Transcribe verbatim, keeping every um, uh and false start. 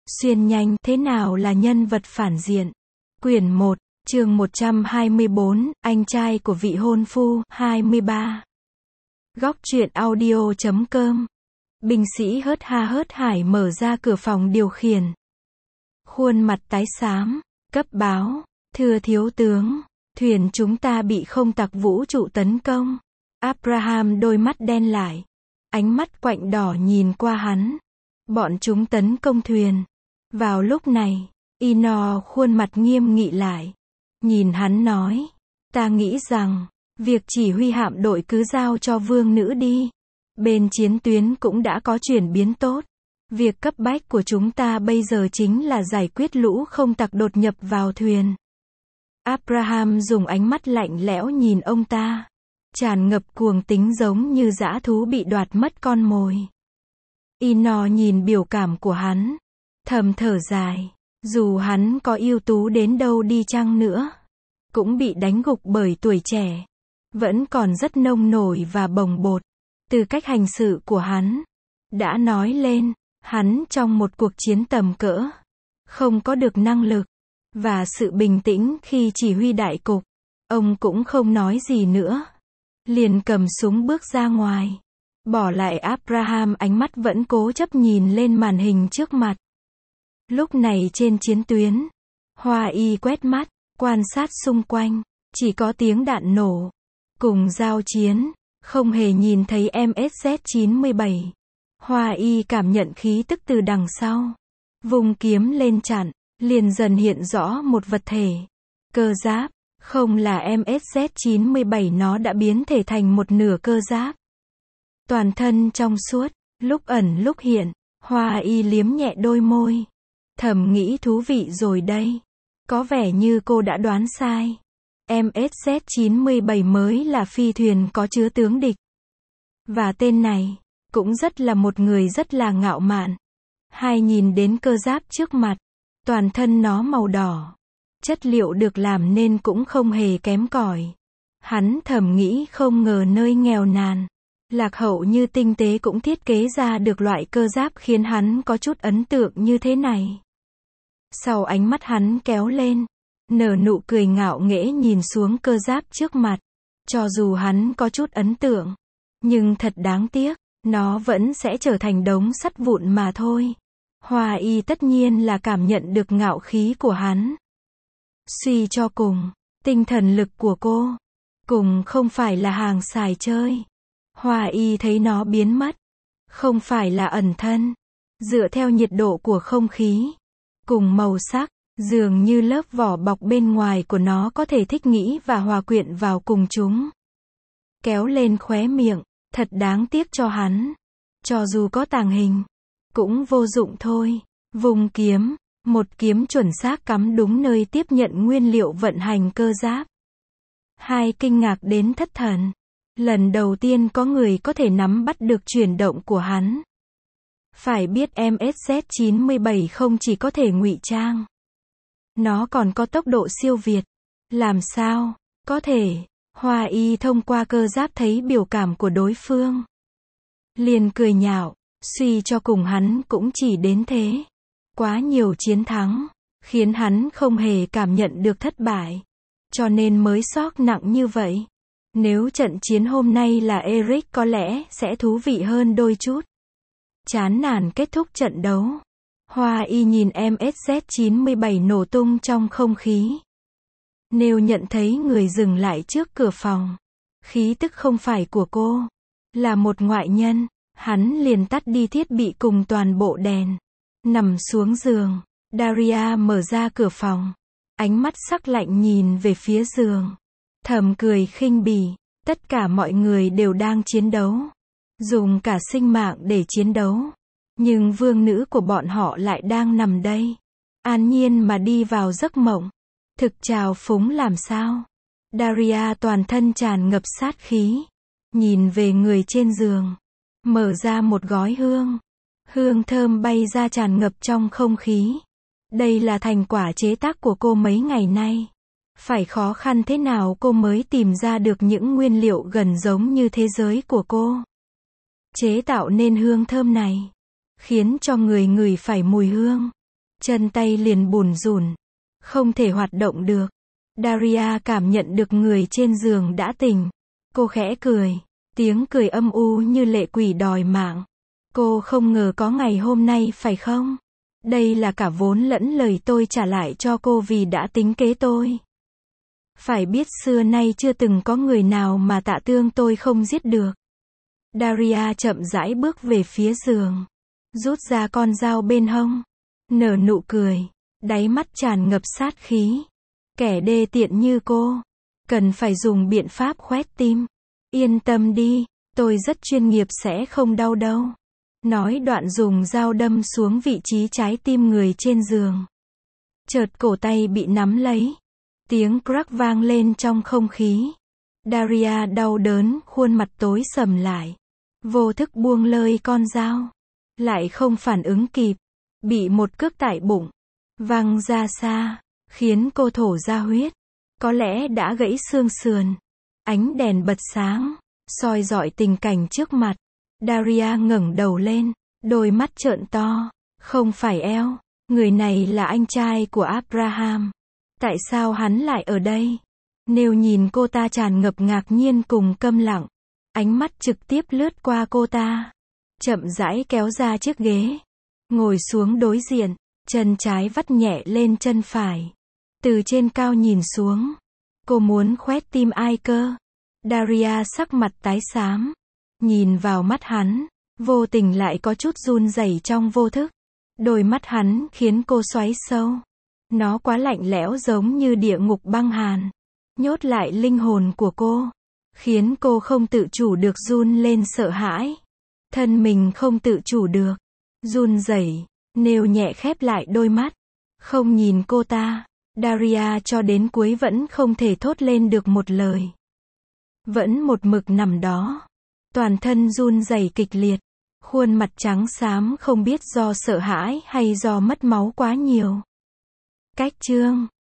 Xuyên nhanh, thế nào là nhân vật phản diện? Quyển một, chương một trăm hai mươi bốn, anh trai của vị hôn phu, hai mươi ba. Góc truyện audio chấm com. Binh sĩ hớt ha hớt hải mở ra cửa phòng điều khiển. Khuôn mặt tái xám, cấp báo, thưa thiếu tướng, thuyền chúng ta bị không tặc vũ trụ tấn công. Abraham đôi mắt đen lại, ánh mắt quạnh đỏ nhìn qua hắn. Bọn chúng tấn công thuyền. Vào lúc này, Ino khuôn mặt nghiêm nghị lại. Nhìn hắn nói, ta nghĩ rằng, việc chỉ huy hạm đội cứ giao cho vương nữ đi. Bên chiến tuyến cũng đã có chuyển biến tốt. Việc cấp bách của chúng ta bây giờ chính là giải quyết lũ không tặc đột nhập vào thuyền. Abraham dùng ánh mắt lạnh lẽo nhìn ông ta, tràn ngập cuồng tính giống như dã thú bị đoạt mất con mồi. Ino nhìn biểu cảm của hắn, thầm thở dài, dù hắn có ưu tú đến đâu đi chăng nữa, cũng bị đánh gục bởi tuổi trẻ, vẫn còn rất nông nổi và bồng bột. Từ cách hành sự của hắn, đã nói lên, hắn trong một cuộc chiến tầm cỡ, không có được năng lực, và sự bình tĩnh khi chỉ huy đại cục. Ông cũng không nói gì nữa, liền cầm súng bước ra ngoài, bỏ lại Abraham ánh mắt vẫn cố chấp nhìn lên màn hình trước mặt. Lúc này trên chiến tuyến, Hoa Y quét mắt, quan sát xung quanh, chỉ có tiếng đạn nổ, cùng giao chiến, không hề nhìn thấy em ét Z chín mươi bảy. Hoa Y cảm nhận khí tức từ đằng sau, vùng kiếm lên chặn, liền dần hiện rõ một vật thể, cơ giáp, không là em ét Z chín mươi bảy, nó đã biến thể thành một nửa cơ giáp. Toàn thân trong suốt, lúc ẩn lúc hiện, Hoa Y liếm nhẹ đôi môi, thầm nghĩ thú vị rồi đây. Có vẻ như cô đã đoán sai. em ét Z chín mươi bảy mới là phi thuyền có chứa tướng địch. Và tên này, cũng rất là một người rất là ngạo mạn. Hai nhìn đến cơ giáp trước mặt, toàn thân nó màu đỏ. Chất liệu được làm nên cũng không hề kém cỏi. Hắn thầm nghĩ không ngờ nơi nghèo nàn, lạc hậu như tinh tế cũng thiết kế ra được loại cơ giáp khiến hắn có chút ấn tượng như thế này. Sau ánh mắt hắn kéo lên, nở nụ cười ngạo nghễ nhìn xuống cơ giáp trước mặt. Cho dù hắn có chút ấn tượng, nhưng thật đáng tiếc, nó vẫn sẽ trở thành đống sắt vụn mà thôi. Hoa Y tất nhiên là cảm nhận được ngạo khí của hắn. Suy cho cùng, tinh thần lực của cô, cùng không phải là hàng xài chơi. Hoa Y thấy nó biến mất, không phải là ẩn thân, dựa theo nhiệt độ của không khí, cùng màu sắc, dường như lớp vỏ bọc bên ngoài của nó có thể thích nghi và hòa quyện vào cùng chúng. Kéo lên khóe miệng, thật đáng tiếc cho hắn. Cho dù có tàng hình, cũng vô dụng thôi. Vùng kiếm, một kiếm chuẩn xác cắm đúng nơi tiếp nhận nguyên liệu vận hành cơ giáp. Hai kinh ngạc đến thất thần. Lần đầu tiên có người có thể nắm bắt được chuyển động của hắn. Phải biết em ét Z chín mươi bảy không chỉ có thể ngụy trang, nó còn có tốc độ siêu việt. Làm sao có thể? Hoa Y thông qua cơ giáp thấy biểu cảm của đối phương, liền cười nhạo, suy cho cùng hắn cũng chỉ đến thế. Quá nhiều chiến thắng, khiến hắn không hề cảm nhận được thất bại, cho nên mới sốc nặng như vậy. Nếu trận chiến hôm nay là Eric có lẽ sẽ thú vị hơn đôi chút. Chán nản kết thúc trận đấu, Hoa Y nhìn em ét Z chín mươi bảy nổ tung trong không khí. Nếu nhận thấy người dừng lại trước cửa phòng, khí tức không phải của cô, là một ngoại nhân, hắn liền tắt đi thiết bị cùng toàn bộ đèn, nằm xuống giường. Daria mở ra cửa phòng, ánh mắt sắc lạnh nhìn về phía giường, thầm cười khinh bỉ. Tất cả mọi người đều đang chiến đấu, dùng cả sinh mạng để chiến đấu, nhưng vương nữ của bọn họ lại đang nằm đây, an nhiên mà đi vào giấc mộng. Thực trào phúng làm sao? Daria toàn thân tràn ngập sát khí, nhìn về người trên giường, mở ra một gói hương. Hương thơm bay ra tràn ngập trong không khí. Đây là thành quả chế tác của cô mấy ngày nay. Phải khó khăn thế nào cô mới tìm ra được những nguyên liệu gần giống như thế giới của cô. Chế tạo nên hương thơm này, khiến cho người ngửi phải mùi hương. chân tay liền bùn rùn, không thể hoạt động được. Daria cảm nhận được người trên giường đã tỉnh. Cô khẽ cười, tiếng cười âm u như lệ quỷ đòi mạng. Cô không ngờ có ngày hôm nay phải không? Đây là cả vốn lẫn lời tôi trả lại cho cô vì đã tính kế tôi. Phải biết xưa nay chưa từng có người nào mà Tạ Tương tôi không giết được. Daria chậm rãi bước về phía giường, rút ra con dao bên hông, nở nụ cười, đáy mắt tràn ngập sát khí. Kẻ đê tiện như cô, cần phải dùng biện pháp khoét tim. Yên tâm đi, tôi rất chuyên nghiệp sẽ không đau đâu. Nói đoạn dùng dao đâm xuống vị trí trái tim người trên giường. Chợt cổ tay bị nắm lấy. Tiếng crack vang lên trong không khí. Daria đau đớn, khuôn mặt tối sầm lại. Vô thức buông lơi con dao. Lại không phản ứng kịp. Bị một cước tại bụng. Văng ra xa. Khiến cô thổ ra huyết. Có lẽ đã gãy xương sườn. Ánh đèn bật sáng. Soi rọi tình cảnh trước mặt. Daria ngẩng đầu lên. Đôi mắt trợn to. Không phải eo. Người này là anh trai của Abraham. Tại sao hắn lại ở đây? Nếu nhìn cô ta tràn ngập ngạc nhiên cùng câm lặng. Ánh mắt trực tiếp lướt qua cô ta. Chậm rãi kéo ra chiếc ghế. Ngồi xuống đối diện. Chân trái vắt nhẹ lên chân phải. Từ trên cao nhìn xuống. Cô muốn khoét tim ai cơ? Daria sắc mặt tái xám. Nhìn vào mắt hắn. Vô tình lại có chút run rẩy trong vô thức. Đôi mắt hắn khiến cô xoáy sâu. Nó quá lạnh lẽo giống như địa ngục băng hàn. Nhốt lại linh hồn của cô. Khiến cô không tự chủ được run lên sợ hãi. Thân mình không tự chủ được. Run rẩy. Nêu nhẹ khép lại đôi mắt. Không nhìn cô ta. Daria cho đến cuối vẫn không thể thốt lên được một lời. Vẫn một mực nằm đó. Toàn thân run rẩy kịch liệt. Khuôn mặt trắng xám không biết do sợ hãi hay do mất máu quá nhiều. Cách chương